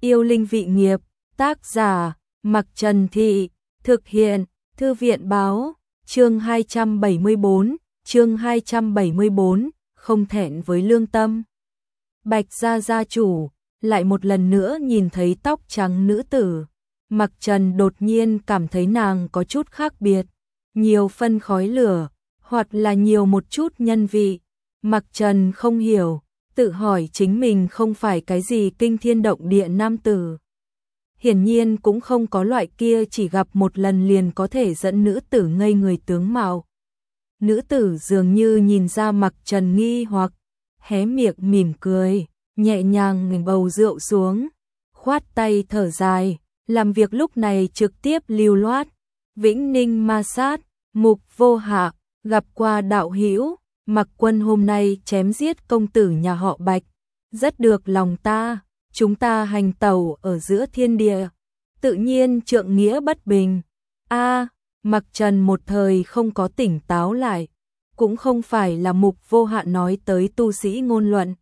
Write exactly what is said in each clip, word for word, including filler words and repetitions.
Yêu linh vị nghiệp, tác giả, Mặc Trần Thị, thực hiện, Thư viện báo, chương hai trăm bảy mươi bốn, chương hai trăm bảy mươi bốn, không thẹn với lương tâm. Bạch gia gia chủ, lại một lần nữa nhìn thấy tóc trắng nữ tử. Mặc Trần đột nhiên cảm thấy nàng có chút khác biệt, nhiều phân khói lửa, hoặc là nhiều một chút nhân vị. Mặc Trần không hiểu, tự hỏi chính mình không phải cái gì kinh thiên động địa nam tử. Hiển nhiên cũng không có loại kia chỉ gặp một lần liền có thể dẫn nữ tử ngây người tướng mạo. Nữ tử dường như nhìn ra Mặc Trần nghi hoặc, hé miệng mỉm cười, nhẹ nhàng ngừng bầu rượu xuống, khoát tay thở dài, làm việc lúc này trực tiếp lưu loát. Vĩnh Ninh ma sát, Mục Vô Hạ, gặp qua đạo hữu, Mặc Quân hôm nay chém giết công tử nhà họ Bạch, rất được lòng ta, chúng ta hành tẩu ở giữa thiên địa, tự nhiên trượng nghĩa bất bình. A, Mặc Trần một thời không có tỉnh táo lại, cũng không phải là Mục Vô Hạ nói tới tu sĩ ngôn luận,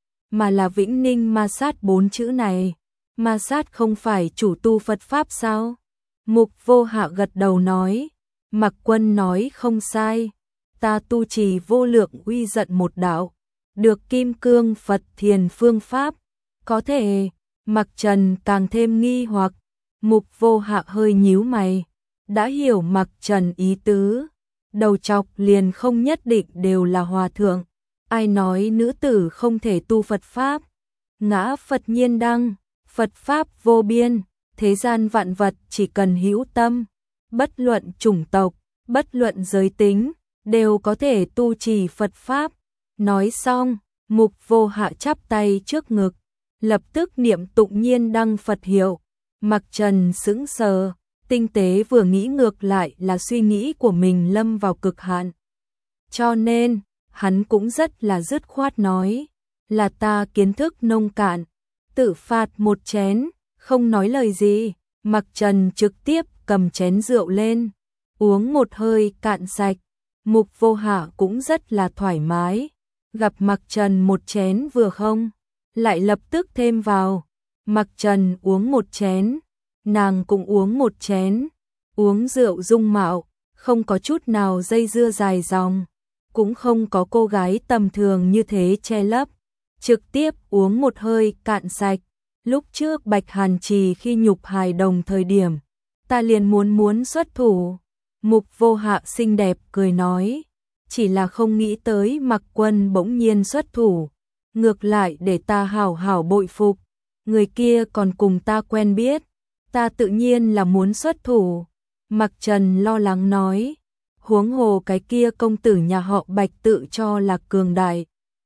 mà là Vĩnh Ninh ma sát bốn chữ này. Ma sát không phải chủ tu Phật Pháp sao? Mục Vô Hạ gật đầu nói, Mặc Quân nói không sai, ta tu trì vô lượng uy giận một đạo, được kim cương Phật thiền phương pháp, có thể. Mặc Trần càng thêm nghi hoặc. Mục Vô Hạ hơi nhíu mày, đã hiểu Mặc Trần ý tứ, đầu chọc liền không nhất định đều là hòa thượng, ai nói nữ tử không thể tu Phật Pháp, ngã Phật nhiên đăng, Phật Pháp vô biên, thế gian vạn vật chỉ cần hữu tâm, bất luận chủng tộc, bất luận giới tính, đều có thể tu trì Phật Pháp. Nói xong, Mục Vô Hạ chắp tay trước ngực, lập tức niệm tụng nhiên đăng Phật hiệu. Mặc Trần sững sờ, tinh tế vừa nghĩ ngược lại là suy nghĩ của mình lâm vào cực hạn. Cho nên, hắn cũng rất là dứt khoát nói, là ta kiến thức nông cạn, tự phạt một chén, không nói lời gì. Mặc Trần trực tiếp cầm chén rượu lên, uống một hơi cạn sạch. Mục Vô Hạ cũng rất là thoải mái, gặp Mặc Trần một chén vừa không, lại lập tức thêm vào. Mặc Trần uống một chén, nàng cũng uống một chén, uống rượu dung mạo, không có chút nào dây dưa dài dòng, cũng không có cô gái tầm thường như thế che lấp, trực tiếp uống một hơi cạn sạch. Lúc trước Bạch Hàn Trì khi nhục hài đồng thời điểm, ta liền muốn muốn xuất thủ. Mục Vô Hạ xinh đẹp cười nói, chỉ là không nghĩ tới Mặc Quân bỗng nhiên xuất thủ, ngược lại để ta hảo hảo bội phục, người kia còn cùng ta quen biết, ta tự nhiên là muốn xuất thủ. Mặc Trần lo lắng nói, huống hồ cái kia công tử nhà họ Bạch tự cho là cường đại,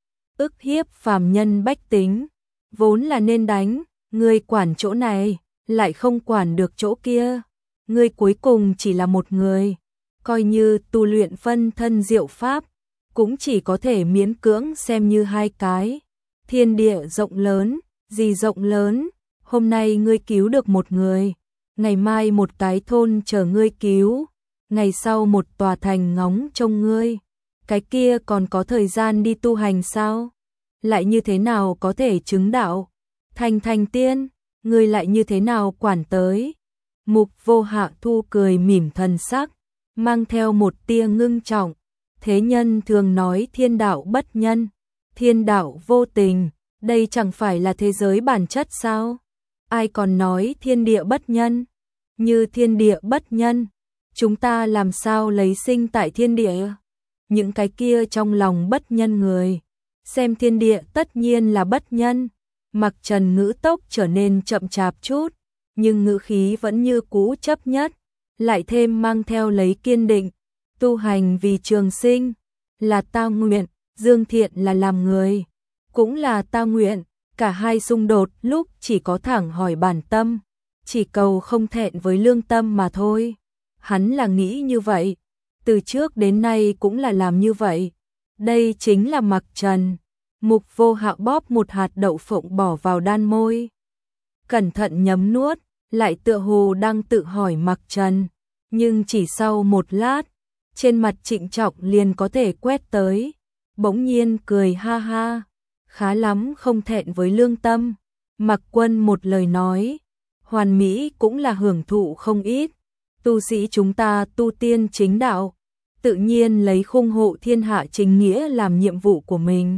ức hiếp phàm nhân bách tính, vốn là nên đánh, ngươi quản chỗ này, lại không quản được chỗ kia, ngươi cuối cùng chỉ là một người, coi như tu luyện phân thân diệu pháp, cũng chỉ có thể miễn cưỡng xem như hai cái. Thiên địa rộng lớn, gì rộng lớn, hôm nay ngươi cứu được một người, ngày mai một cái thôn chờ ngươi cứu, ngày sau một tòa thành ngóng trông ngươi, cái kia còn có thời gian đi tu hành sao? Lại như thế nào có thể chứng đạo, thành thành tiên, ngươi lại như thế nào quản tới? Mục Vô Hạ thu cười mỉm thần sắc, mang theo một tia ngưng trọng, thế nhân thường nói thiên đạo bất nhân, thiên đạo vô tình, đây chẳng phải là thế giới bản chất sao? Ai còn nói thiên địa bất nhân? Như thiên địa bất nhân, chúng ta làm sao lấy sinh tại thiên địa? Những cái kia trong lòng bất nhân người, xem thiên địa tất nhiên là bất nhân. Mặc Trần ngữ tốc trở nên chậm chạp chút, nhưng ngữ khí vẫn như cũ chấp nhất, lại thêm mang theo lấy kiên định, tu hành vì trường sinh, là ta nguyện, Dương Thiện là làm người, cũng là ta nguyện, cả hai xung đột lúc chỉ có thẳng hỏi bản tâm, chỉ cầu không thẹn với lương tâm mà thôi. Hắn là nghĩ như vậy, từ trước đến nay cũng là làm như vậy. Đây chính là Mặc Trần. Mục Vô Hạ bóp một hạt đậu phộng bỏ vào đan môi, cẩn thận nhấm nuốt, lại tựa hồ đang tự hỏi Mặc Trần, nhưng chỉ sau một lát, trên mặt trịnh trọng liền có thể quét tới, bỗng nhiên cười ha ha, khá lắm, không thẹn với lương tâm. Mặc Quân một lời nói, hoàn mỹ cũng là hưởng thụ không ít. Tu sĩ chúng ta tu tiên chính đạo, tự nhiên lấy khung hộ thiên hạ chính nghĩa làm nhiệm vụ của mình.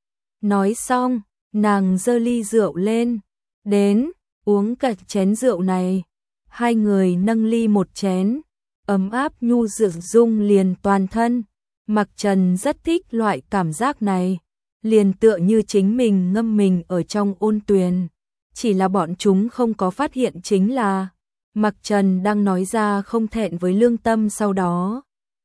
Nói xong, nàng giơ ly rượu lên, đến, uống cả chén rượu này. Hai người nâng ly một chén, ấm áp nhu dược dung liền toàn thân. Mặc Trần rất thích loại cảm giác này, liền tựa như chính mình ngâm mình ở trong ôn tuyền. Chỉ là bọn chúng không có phát hiện chính là Mặc Trần đang nói ra không thẹn với lương tâm. Sau đó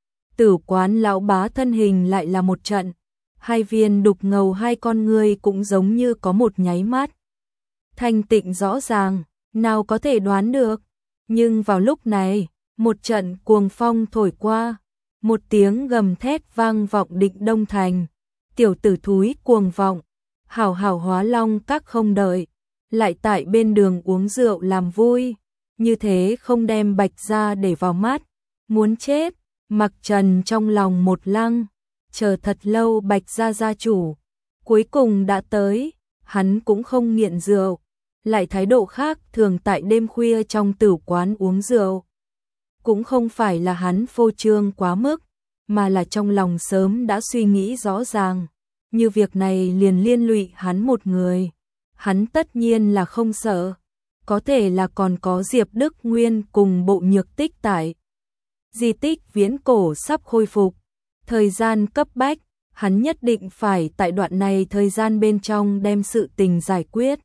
Tử Quán lão bá thân hình lại là một trận, hai viên đục ngầu hai con ngươi cũng giống như có một nháy mắt thanh tịnh rõ ràng, nào có thể đoán được. Nhưng vào lúc này, một trận cuồng phong thổi qua, một tiếng gầm thét vang vọng Định Đông Thành. Tiểu tử thúi cuồng vọng, hảo hảo hóa long các không đợi, lại tại bên đường uống rượu làm vui, như thế không đem Bạch gia để vào mắt, muốn chết. Mặc Trần trong lòng một lăng, chờ thật lâu Bạch gia gia chủ cuối cùng đã tới, hắn cũng không nghiện rượu, lại thái độ khác thường tại đêm khuya trong tử quán uống rượu. Cũng không phải là hắn phô trương quá mức, mà là trong lòng sớm đã suy nghĩ rõ ràng, như việc này liền liên lụy hắn một người. Hắn tất nhiên là không sợ, có thể là còn có Diệp Đức Nguyên cùng Bộ Nhược Tích tại. Di tích viễn cổ sắp khôi phục, thời gian cấp bách, hắn nhất định phải tại đoạn này thời gian bên trong đem sự tình giải quyết.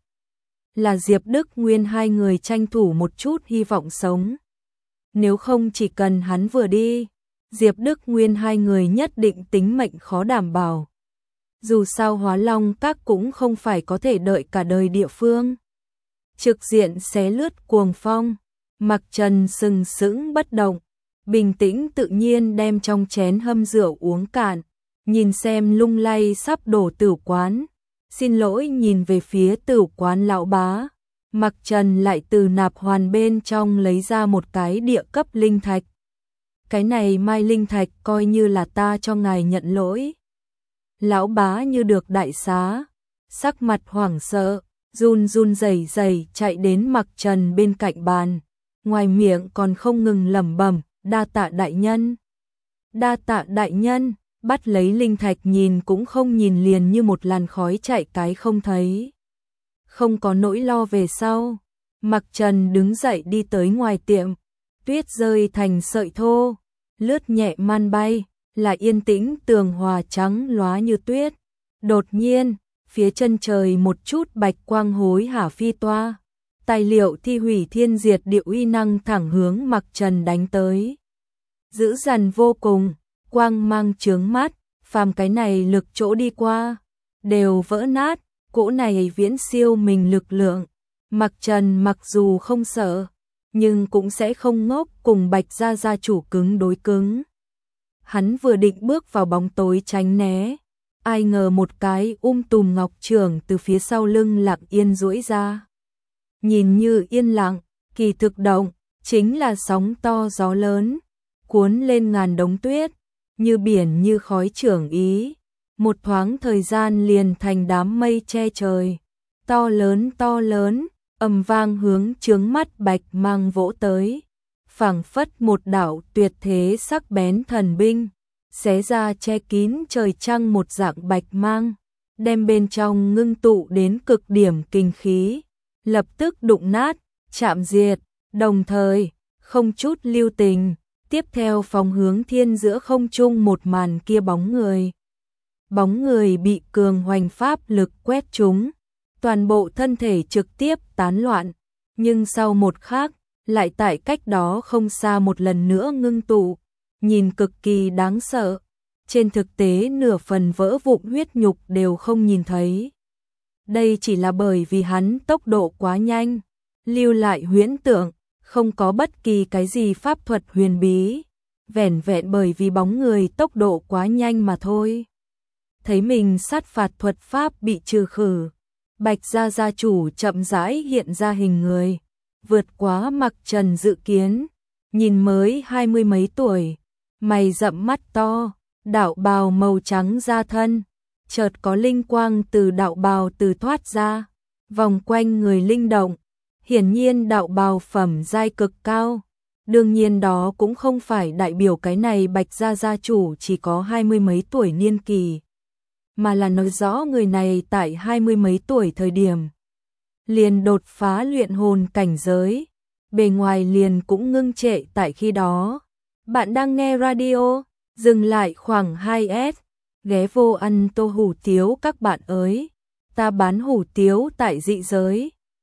Là Diệp Đức Nguyên hai người tranh thủ một chút hy vọng sống. Nếu không chỉ cần hắn vừa đi, Diệp Đức Nguyên hai người nhất định tính mệnh khó đảm bảo. Dù sao Hóa Long Các cũng không phải có thể đợi cả đời địa phương. Trực diện xé lướt cuồng phong, Mặc Trần sừng sững bất động, bình tĩnh tự nhiên đem trong chén hâm rượu uống cạn, nhìn xem lung lay sắp đổ tử quán. Xin lỗi nhìn về phía tử quán lão bá, Mặc Trần lại từ nạp hoàn bên trong lấy ra một cái địa cấp linh thạch. Cái này mai linh thạch coi như là ta cho ngài nhận lỗi. Lão bá như được đại xá, sắc mặt hoảng sợ, run run rẩy rẩy chạy đến Mặc Trần bên cạnh bàn, ngoài miệng còn không ngừng lẩm bẩm, đa tạ đại nhân. Đa tạ đại nhân. Bắt lấy linh thạch nhìn cũng không nhìn liền như một làn khói chạy cái không thấy. Không có nỗi lo về sau. Mặc Trần đứng dậy đi tới ngoài tiệm, tuyết rơi thành sợi thô, lướt nhẹ man bay, là yên tĩnh tường hòa trắng lóa như tuyết. Đột nhiên, phía chân trời một chút bạch quang hối hả phi toa, tài liệu thi hủy thiên diệt địa uy năng thẳng hướng Mặc Trần đánh tới. Dữ dằn vô cùng, quang mang chướng mắt, phàm cái này lực chỗ đi qua, đều vỡ nát, cỗ này viễn siêu mình lực lượng. Mặc Trần mặc dù không sợ, nhưng cũng sẽ không ngốc cùng Bạch gia gia chủ cứng đối cứng. Hắn vừa định bước vào bóng tối tránh né, ai ngờ một cái um tùm ngọc trưởng từ phía sau lưng lặng yên duỗi ra. Nhìn như yên lặng, kỳ thực động, chính là sóng to gió lớn, cuốn lên ngàn đống tuyết, như biển như khói trưởng ý, một thoáng thời gian liền thành đám mây che trời, to lớn to lớn, ầm vang hướng chướng mắt bạch mang vỗ tới, phảng phất một đạo tuyệt thế sắc bén thần binh, xé ra che kín trời trăng một dạng bạch mang, đem bên trong ngưng tụ đến cực điểm kinh khí, lập tức đụng nát, chạm diệt, đồng thời, không chút lưu tình. Tiếp theo phóng hướng thiên giữa không trung một màn kia bóng người. Bóng người bị cường hoành pháp lực quét trúng, toàn bộ thân thể trực tiếp tán loạn, nhưng sau một khắc, lại tại cách đó không xa một lần nữa ngưng tụ, nhìn cực kỳ đáng sợ. Trên thực tế nửa phần vỡ vụn huyết nhục đều không nhìn thấy. Đây chỉ là bởi vì hắn tốc độ quá nhanh, lưu lại huyễn tượng. Không có bất kỳ cái gì pháp thuật huyền bí, vẻn vẹn bởi vì bóng người tốc độ quá nhanh mà thôi. Thấy mình sát phạt thuật pháp bị trừ khử, Bạch gia gia chủ chậm rãi hiện ra hình người, vượt quá Mặc Trần dự kiến, nhìn mới hai mươi mấy tuổi, mày rậm mắt to, đạo bào màu trắng da thân, chợt có linh quang từ đạo bào từ thoát ra, vòng quanh người linh động, hiển nhiên đạo bào phẩm giai cực cao. Đương nhiên đó cũng không phải đại biểu cái này Bạch gia gia chủ chỉ có hai mươi mấy tuổi niên kỳ, mà là nói rõ người này tại hai mươi mấy tuổi thời điểm liền đột phá luyện hồn cảnh giới, bề ngoài liền cũng ngưng trệ tại khi đó. Bạn đang nghe radio, dừng lại khoảng hai s, ghé vô ăn tô hủ tiếu các bạn ơi, ta bán hủ tiếu tại dị giới.